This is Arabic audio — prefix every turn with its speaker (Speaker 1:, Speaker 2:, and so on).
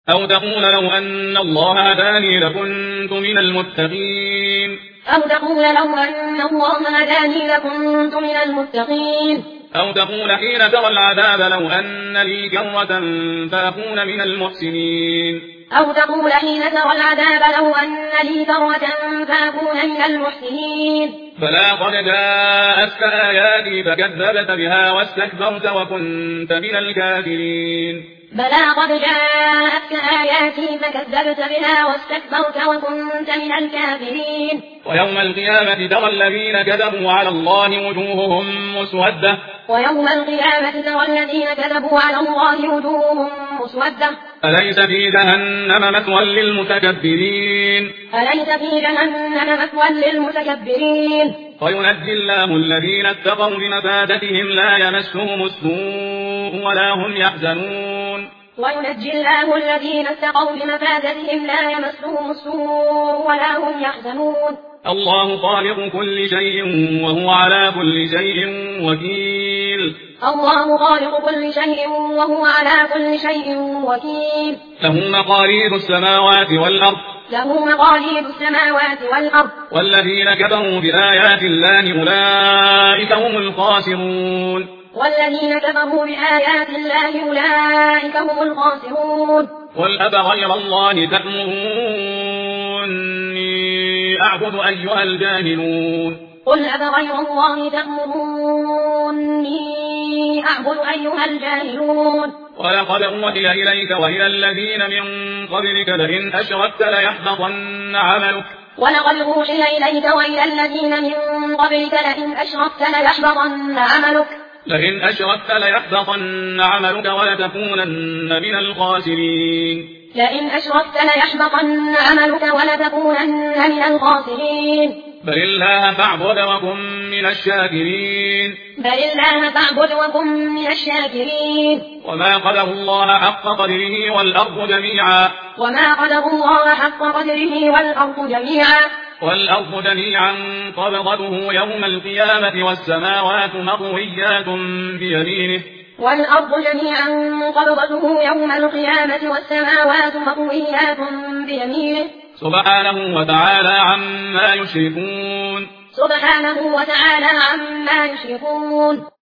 Speaker 1: أو تقول لو أن الله هداني لكنت من المتقين.
Speaker 2: أو تقول لو أن الله هداني لكنت من المتقين.
Speaker 1: أو تقول حين ترى العذاب لو أن لي كرة فأكون من المحسنين.
Speaker 2: أو تقول حين ترى العذاب لو أن لي كرة فأكون من المحسنين.
Speaker 1: بلى قد جاءتك آياتي فكذبت بها واستكبرت وكنت من الكافرين.
Speaker 2: بلى قد جاءتك آياتي فكذبت بها واستكبرت وكنت من الكافرين.
Speaker 1: ويوم القيامة ترى الذين كذبوا على الله وجوههم مسودة.
Speaker 2: ويوم القيامة ترى الذين كذبوا على الله وجوههم مسودة.
Speaker 1: أليس في جهنم مثوى للمتكبرين.
Speaker 2: أليس في جهنم مثوى للمتكبرين.
Speaker 1: وينجي الله الذين اتقوا بمفازتهم لا يمسهم السوء ولا هم يحزنون.
Speaker 2: وينجي الله الذين اتقوا بمفازتهم لا يمسهم السوء ولا هم يحزنون.
Speaker 1: الله خالق كل شيء وهو على كل شيء وكيل.
Speaker 2: الله خالق كل شيء وهو على كل شيء وكيل.
Speaker 1: له مقاليد السماوات والأرض.
Speaker 2: له مقاليد السماوات والأرض.
Speaker 1: والذين كفروا بآيات الله أولئك هم الخاسرون.
Speaker 2: والذين كفروا بآيات الله أولئك هم الخاسرون.
Speaker 1: قل أفغير الله تأمروني أعبد أيها الجاهلون.
Speaker 2: قل أفغير الله تأمروني أعبد أيها الجاهلون.
Speaker 1: ولقد أوحي إليك وإلى الذين من قبلك لئن أشركت ليحبطن عملك.
Speaker 2: ولقد أوحي إليك وإلى الذين من قبلك لئن أشركت ليحبطن عملك.
Speaker 1: لئن أشركت ليحبطن عملك ولتكونن من الخاسرين.
Speaker 2: لئن أشركت ليحبطن عملك ولتكونن من الخاسرين.
Speaker 1: بل الله فاعبد وكن من الشاكرين.
Speaker 2: بل الله فاعبد وكن من الشاكرين.
Speaker 1: وما قدر الله حق قدره والأرض جميعا.
Speaker 2: وما قدر الله حق قدره والأرض جميعا.
Speaker 1: والأرض جميعا قبضته يوم القيامة والسماوات مطويات بيمينه.
Speaker 2: والأرض جميعا قبضته يوم القيامة والسماوات مطويات بيمينه.
Speaker 1: سبحانه وتعالى عما يشركون.
Speaker 2: سبحانه وتعالى عما يشركون.